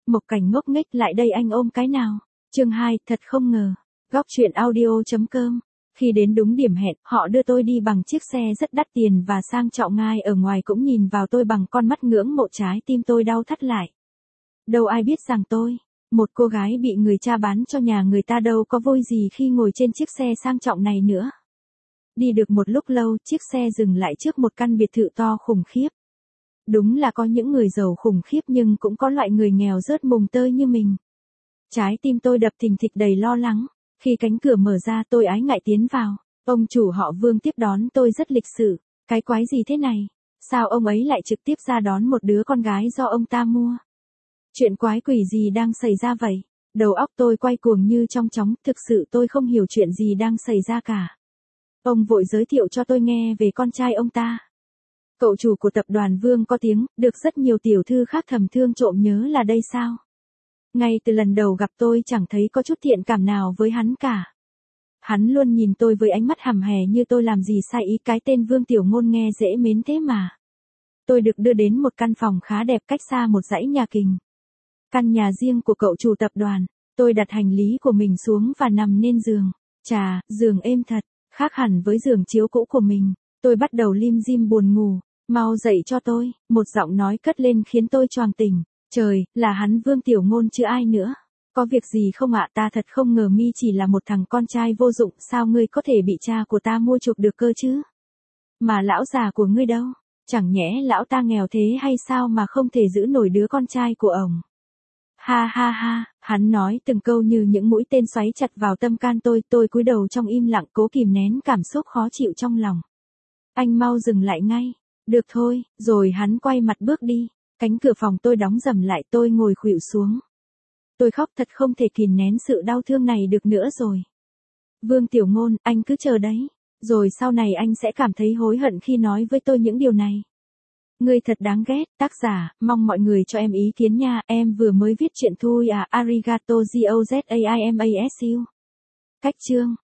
Mộc Cảnh ngốc nghếch lại đây anh ôm cái nào. Chương 2, thật không ngờ. Góc truyện audio.com. Khi đến đúng điểm hẹn, họ đưa tôi đi bằng chiếc xe rất đắt tiền và sang trọng, ngay ở ngoài cũng nhìn vào tôi bằng con mắt ngưỡng mộ, trái tim tôi đau thắt lại. Đâu ai biết rằng tôi, một cô gái bị người cha bán cho nhà người ta, đâu có vui gì khi ngồi trên chiếc xe sang trọng này nữa. Đi được một lúc lâu, chiếc xe dừng lại trước một căn biệt thự to khủng khiếp. Đúng là có những người giàu khủng khiếp nhưng cũng có loại người nghèo rớt mùng tơi như mình. Trái tim tôi đập thình thịch đầy lo lắng. Khi cánh cửa mở ra, tôi ái ngại tiến vào. Ông chủ họ Vương tiếp đón tôi rất lịch sự. Cái quái gì thế này? Sao ông ấy lại trực tiếp ra đón một đứa con gái do ông ta mua? Chuyện quái quỷ gì đang xảy ra vậy? Đầu óc tôi quay cuồng như trong chóng, thực sự tôi không hiểu chuyện gì đang xảy ra cả. Ông vội giới thiệu cho tôi nghe về con trai ông ta. Cậu chủ của tập đoàn Vương có tiếng, được rất nhiều tiểu thư khác thầm thương trộm nhớ là đây sao? Ngay từ lần đầu gặp tôi chẳng thấy có chút thiện cảm nào với hắn cả. Hắn luôn nhìn tôi với ánh mắt hằm hè như tôi làm gì sai ý. Cái tên Vương Tiểu Ngôn nghe dễ mến thế mà. Tôi được đưa đến một căn phòng khá đẹp cách xa một dãy nhà kình. Căn nhà riêng của cậu chủ tập đoàn. Tôi đặt hành lý của mình xuống và nằm lên giường. Chà, giường êm thật, khác hẳn với giường chiếu cũ của mình. Tôi bắt đầu lim dim buồn ngủ. Mau dậy cho tôi, một giọng nói cất lên khiến tôi choàng tỉnh. Trời, là hắn Vương Tiểu Ngôn chứ ai nữa. Có việc gì không ạ? Ta thật không ngờ mi chỉ là một thằng con trai vô dụng, sao ngươi có thể bị cha của ta mua chuộc được cơ chứ? Mà lão già của ngươi đâu? Chẳng nhẽ lão ta nghèo thế hay sao mà không thể giữ nổi đứa con trai của ổng? Ha ha ha, hắn nói từng câu như những mũi tên xoáy chặt vào tâm can tôi cúi đầu trong im lặng cố kìm nén cảm xúc khó chịu trong lòng. Anh mau dừng lại ngay. Được thôi, rồi hắn quay mặt bước đi. Cánh cửa phòng tôi đóng rầm lại, tôi ngồi khuỵu xuống. Tôi khóc thật không thể kìm nén sự đau thương này được nữa rồi. Vương Tiểu Ngôn, anh cứ chờ đấy. Rồi sau này anh sẽ cảm thấy hối hận khi nói với tôi những điều này. Ngươi thật đáng ghét. Tác giả, mong mọi người cho em ý kiến nha. Em vừa mới viết chuyện thôi à. Arigato gozaimasu. Cách chương.